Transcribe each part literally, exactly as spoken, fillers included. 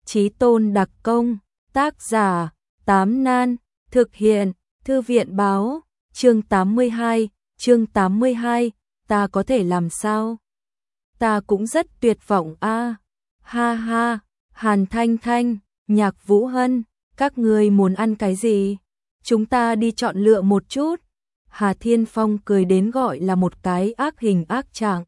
Chí tôn đặc công, tác giả, Tám Nan, thực hiện, Thư viện báo, chương tám mươi hai, chương tám mươi hai, ta có thể làm sao? Ta cũng rất tuyệt vọng a. Ha ha, Hàn Thanh Thanh, Nhạc Vũ Hân, các ngươi muốn ăn cái gì? Chúng ta đi chọn lựa một chút. Hà Thiên Phong cười đến gọi là một cái ác hình ác trạng,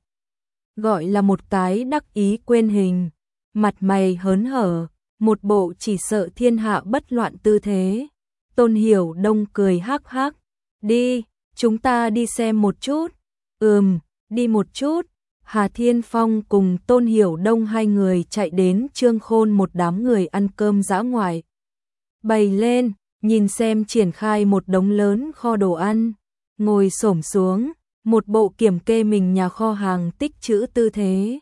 gọi là một cái đắc ý quên hình, mặt mày hớn hở, một bộ chỉ sợ thiên hạ bất loạn tư thế. Tôn Hiểu Đông cười hắc hắc, đi, chúng ta đi xem một chút. Ừm, đi một chút. Hà Thiên Phong cùng Tôn Hiểu Đông hai người chạy đến Trương Khôn một đám người ăn cơm dã ngoại. Bày lên, nhìn xem triển khai một đống lớn kho đồ ăn, ngồi xổm xuống, một bộ kiểm kê mình nhà kho hàng tích trữ tư thế.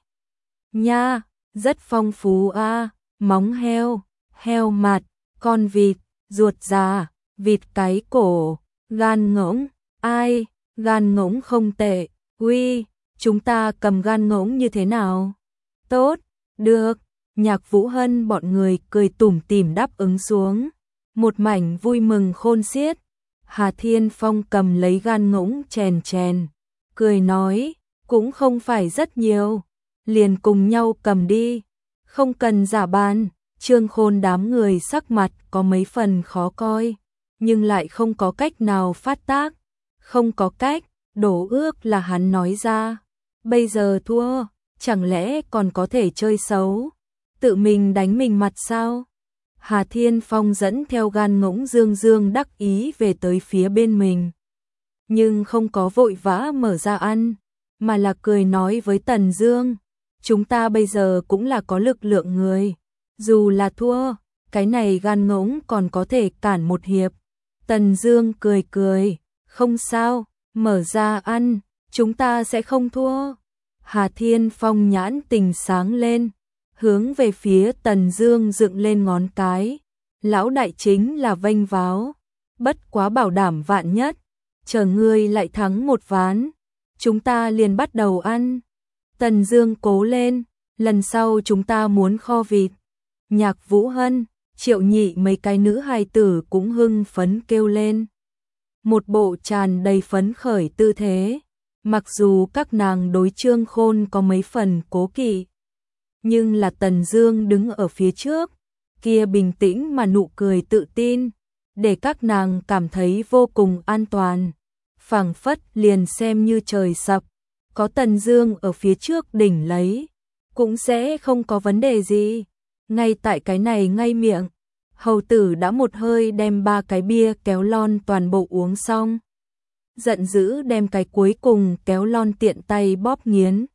Nha, rất phong phú a, móng heo, heo mặt, con vịt, ruột già, vịt cái cổ, gan ngỗng, ai, gan ngỗng không tệ, uy, chúng ta cầm gan ngỗng như thế nào? Tốt, được, Nhạc Vũ Hân bọn người cười tủm tỉm đáp ứng xuống, một mảnh vui mừng khôn xiết. Hà Thiên Phong cầm lấy gan ngỗng chèn chèn, cười nói, cũng không phải rất nhiều, liền cùng nhau cầm đi, không cần giả bàn. Trương Khôn đám người sắc mặt có mấy phần khó coi, nhưng lại không có cách nào phát tác, không có cách, đổ ước là hắn nói ra, bây giờ thua, chẳng lẽ còn có thể chơi xấu, tự mình đánh mình mặt sao? Hà Thiên Phong dẫn theo gan ngỗng dương dương đắc ý về tới phía bên mình, nhưng không có vội vã mở ra ăn, mà là cười nói với Tần Dương, chúng ta bây giờ cũng là có lực lượng người, dù là thua, cái này gan ngỗng còn có thể cản một hiệp. Tần Dương cười cười, không sao, mở ra ăn, chúng ta sẽ không thua. Hà Thiên Phong nhãn tình sáng lên, hướng về phía Tần Dương dựng lên ngón cái, lão đại chính là vênh váo, bất quá bảo đảm vạn nhất, chờ ngươi lại thắng một ván, chúng ta liền bắt đầu ăn. Tần Dương cố lên, lần sau chúng ta muốn kho vịt. Nhạc Vũ Hân, Triệu Nhị mấy cái nữ hài tử cũng hưng phấn kêu lên, một bộ tràn đầy phấn khởi tư thế. Mặc dù các nàng đối Trương Khôn có mấy phần cố kỵ, nhưng là Tần Dương đứng ở phía trước, kia bình tĩnh mà nụ cười tự tin, để các nàng cảm thấy vô cùng an toàn, phảng phất liền xem như trời sập, có Tần Dương ở phía trước đỉnh lấy, cũng sẽ không có vấn đề gì. Ngay tại cái này ngay miệng, hầu tử đã một hơi đem ba cái bia kéo lon toàn bộ uống xong, giận dữ đem cái cuối cùng kéo lon tiện tay bóp nghiến,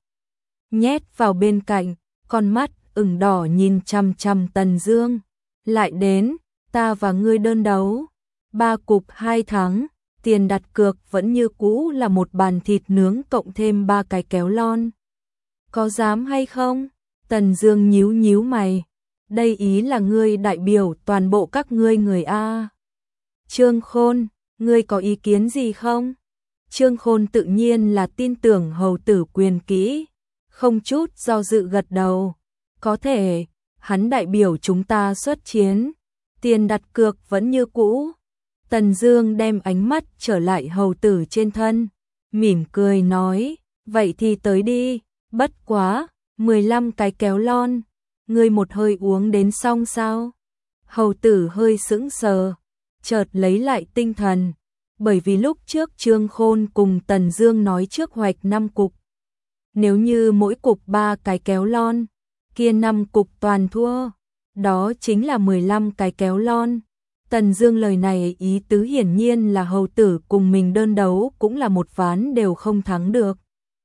nhét vào bên cạnh, con mắt ửng đỏ nhìn chằm chằm Tần Dương, lại đến, ta và ngươi đơn đấu, ba cục hai thắng, tiền đặt cược vẫn như cũ là một bàn thịt nướng cộng thêm ba cái kéo lon. Có dám hay không? Tần Dương nhíu nhíu mày, đây ý là ngươi đại biểu toàn bộ các ngươi người a. Trương Khôn, ngươi có ý kiến gì không? Trương Khôn tự nhiên là tin tưởng hầu tử quyền kỹ, không chút do dự gật đầu, có thể, hắn đại biểu chúng ta xuất chiến, tiền đặt cược vẫn như cũ. Tần Dương đem ánh mắt trở lại hầu tử trên thân, mỉm cười nói, vậy thì tới đi, bất quá, mười lăm cái kéo lon, ngươi một hơi uống đến xong sao? Hầu tử hơi sững sờ, chợt lấy lại tinh thần, bởi vì lúc trước Trương Khôn cùng Tần Dương nói trước hoạch năm cục, nếu như mỗi cục ba cái kéo lon, kia năm cục toàn thua, đó chính là mười lăm cái kéo lon. Tần Dương lời này ý tứ hiển nhiên là hầu tử cùng mình đơn đấu cũng là một ván đều không thắng được.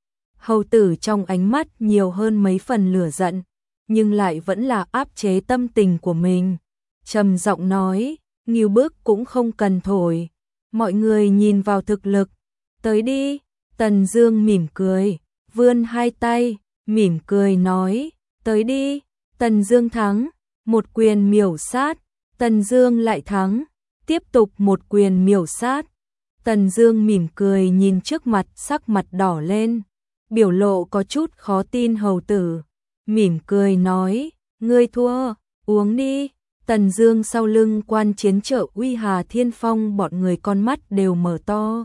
Hầu tử trong ánh mắt nhiều hơn mấy phần lửa giận, nhưng lại vẫn là áp chế tâm tình của mình, trầm giọng nói, nghêu bức cũng không cần thổi, mọi người nhìn vào thực lực, tới đi. Tần Dương mỉm cười, vươn hai tay, mỉm cười nói, tới đi. Tần Dương thắng, một quyền miểu sát. Tần Dương lại thắng, tiếp tục một quyền miểu sát. Tần Dương mỉm cười nhìn trước mặt sắc mặt đỏ lên, biểu lộ có chút khó tin hầu tử, mỉm cười nói, ngươi thua, Uống đi. Tần Dương sau lưng quan chiến trợ uy Hà Thiên Phong bọn người con mắt đều mở to.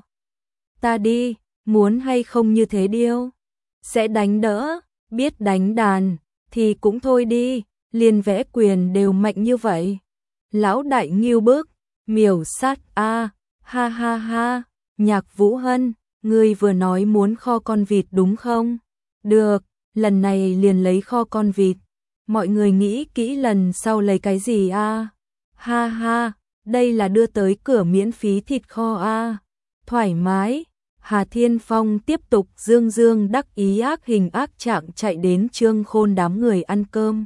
Ta đi, muốn hay không như thế điêu? Sẽ đánh đỡ, biết đánh đàn, thì cũng thôi đi, liền vẽ quyền đều mạnh như vậy. Lão đại nghiêu bức, miểu sát a, ha ha ha, Nhạc Vũ Hân, ngươi vừa nói muốn kho con vịt đúng không? Được, lần này liền lấy kho con vịt. Mọi người nghĩ kỹ lần sau lấy cái gì a? Ha ha, đây là đưa tới cửa miễn phí thịt kho a. Thoải mái. Hà Thiên Phong tiếp tục dương dương đắc ý ác hình ác trạng chạy đến Trương Khôn đám người ăn cơm.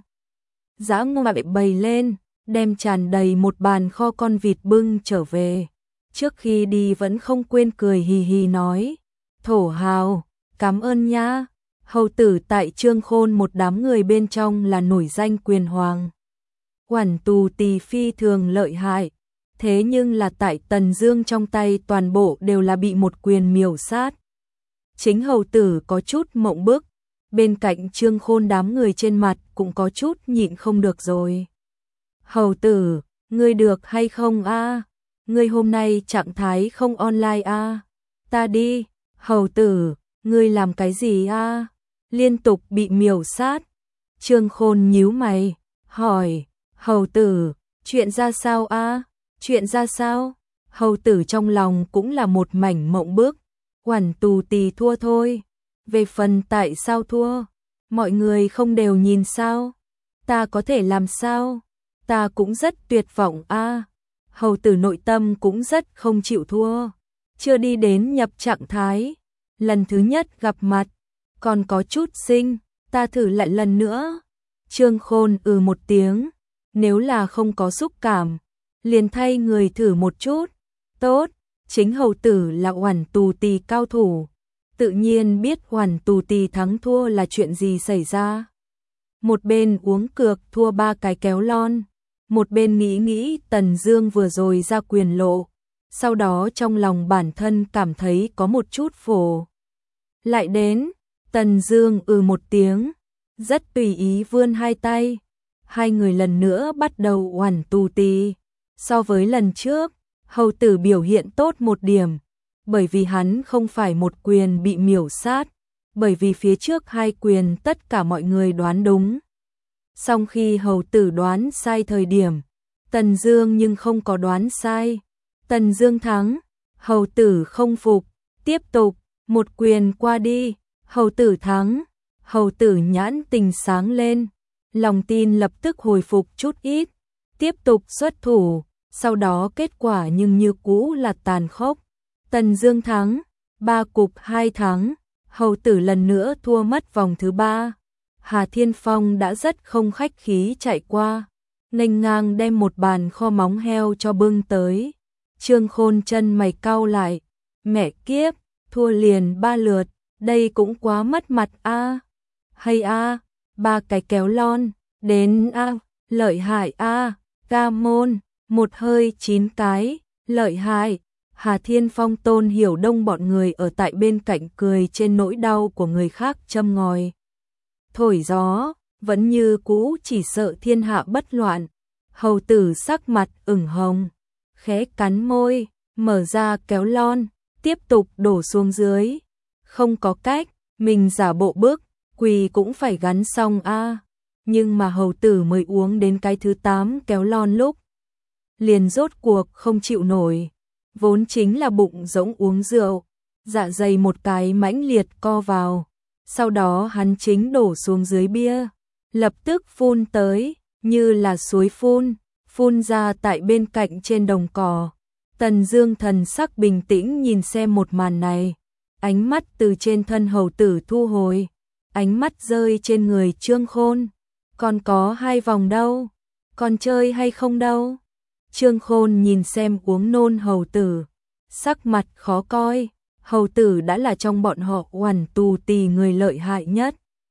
Dã ngoại bày lên, đem tràn đầy một bàn kho con vịt bưng trở về. Trước khi đi vẫn không quên cười hì hì nói, thổ hào, cảm ơn nha. Hầu tử tại Trương Khôn một đám người bên trong là nổi danh quyền hoàng. Quản tù tì phi thường lợi hại, thế nhưng là tại Tần Dương trong tay toàn bộ đều là bị một quyền miểu sát. Chính hầu tử có chút mộng bức, bên cạnh Trương Khôn đám người trên mặt cũng có chút nhịn không được rồi. Hầu tử, ngươi được hay không a? Ngươi hôm nay trạng thái không online a? Ta đi. Hầu tử, ngươi làm cái gì a? Liên tục bị miểu sát. Trương Khôn nhíu mày, hỏi, hầu tử, chuyện ra sao a? Chuyện ra sao? Hầu tử trong lòng cũng là một mảnh mộng bức. Quản tù tì thua thôi. Về phần tại sao thua, mọi người không đều nhìn sao? Ta có thể làm sao? Ta cũng rất tuyệt vọng a. Hầu tử nội tâm cũng rất không chịu thua. Chưa đi đến nhập trạng thái. Lần thứ nhất gặp mặt, còn có chút sinh, ta thử lại lần nữa. Trương Khôn ừ một tiếng, nếu là không có xúc cảm, liền thay người thử một chút. Tốt, chính hầu tử là Oản Tù Tì cao thủ, tự nhiên biết Oản Tù Tì thắng thua là chuyện gì xảy ra. Một bên uống cược thua ba cái kéo lon, một bên nghĩ nghĩ Tần Dương vừa rồi ra quyền lộ, sau đó trong lòng bản thân cảm thấy có một chút phổ. Lại đến, Tần Dương ừ một tiếng, rất tùy ý vươn hai tay, hai người lần nữa bắt đầu Oản Tù Tì. So với lần trước, hầu tử biểu hiện tốt một điểm, bởi vì hắn không phải một quyền bị miểu sát, bởi vì phía trước hai quyền tất cả mọi người đoán đúng. Song khi hầu tử đoán sai thời điểm, Tần Dương nhưng không có đoán sai. Tần Dương thắng, hầu tử không phục, tiếp tục, một quyền qua đi, hầu tử thắng, hầu tử nhãn tình sáng lên, lòng tin lập tức hồi phục chút ít, tiếp tục xuất thủ, sau đó kết quả nhưng như cũ là tàn khốc. Tần Dương thắng, ba cục hai thắng, hầu tử lần nữa thua mất vòng thứ ba. Hà Thiên Phong đã rất không khách khí chạy qua, nghênh ngang đem một bàn kho móng heo cho bưng tới. Trương Khôn chân mày cau lại, mẹ kiếp, thua liền ba lượt, đây cũng quá mất mặt a. Hay a, ba cái kéo lon, đến a, lợi hại a, ca môn, một hơi chín cái, lợi hại. Hà Thiên Phong Tôn Hiểu Đông bọn người ở tại bên cạnh cười trên nỗi đau của người khác châm ngòi. Thổi gió, vẫn như cũ chỉ sợ thiên hạ bất loạn. Hầu tử sắc mặt ửng hồng, khẽ cắn môi, mở ra kéo lon, tiếp tục đổ xuống dưới. Không có cách, mình giả bộ bước, quỳ cũng phải gắn xong a. Nhưng mà hầu tử mới uống đến cái thứ tám kéo lon lúc, liền rốt cuộc không chịu nổi. Vốn chính là bụng rỗng uống rượu, dạ dày một cái mãnh liệt co vào. Sau đó hắn chính đổ xuống dưới bia, lập tức phun tới, như là suối phun, phun ra tại bên cạnh trên đồng cỏ. Tần Dương thần sắc bình tĩnh nhìn xem một màn này, ánh mắt từ trên thân hầu tử thu hồi, ánh mắt rơi trên người Trương Khôn. Còn có hai vòng đâu, còn chơi hay không đâu? Trương Khôn nhìn xem uống nôn hầu tử, sắc mặt khó coi. Hầu tử đã là trong bọn họ Oản Tù Tì người lợi hại nhất.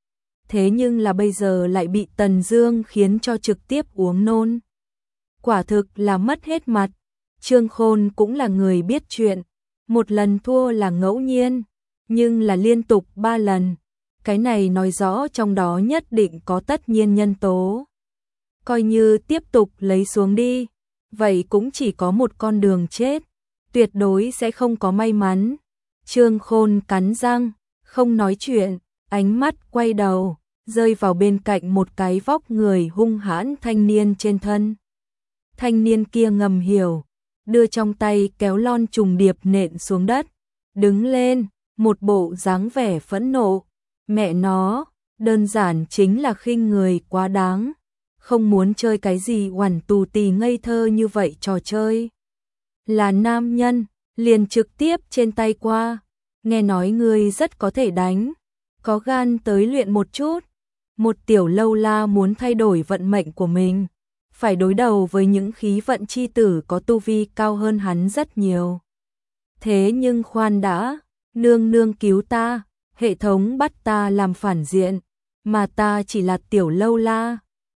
Thế nhưng là bây giờ lại bị Tần Dương khiến cho trực tiếp uống nôn. Quả thực là mất hết mặt. Trương Khôn cũng là người biết chuyện, một lần thua là ngẫu nhiên, nhưng là liên tục ba lần. Cái này nói rõ trong đó nhất định có tất nhiên nhân tố. coi như tiếp tục lấy xuống đi, vậy cũng chỉ có một con đường chết, tuyệt đối sẽ không có may mắn. Trương Khôn cắn răng, không nói chuyện, ánh mắt quay đầu, rơi vào bên cạnh một cái vóc người hung hãn thanh niên trên thân. Thanh niên kia ngầm hiểu, đưa trong tay kéo lon trùng điệp nện xuống đất, đứng lên, một bộ dáng vẻ phẫn nộ. Mẹ nó, đơn giản chính là khinh người quá đáng, không muốn chơi cái gì oằn tù tì ngây thơ như vậy trò chơi. Là nam nhân, liền trực tiếp trên tay qua, nghe nói ngươi rất có thể đánh, có gan tới luyện một chút. Một tiểu lâu la muốn thay đổi vận mệnh của mình, phải đối đầu với những khí vận chi tử có tu vi cao hơn hắn rất nhiều. Thế nhưng khoan đã, nương nương cứu ta, hệ thống bắt ta làm phản diện, mà ta chỉ là tiểu lâu la,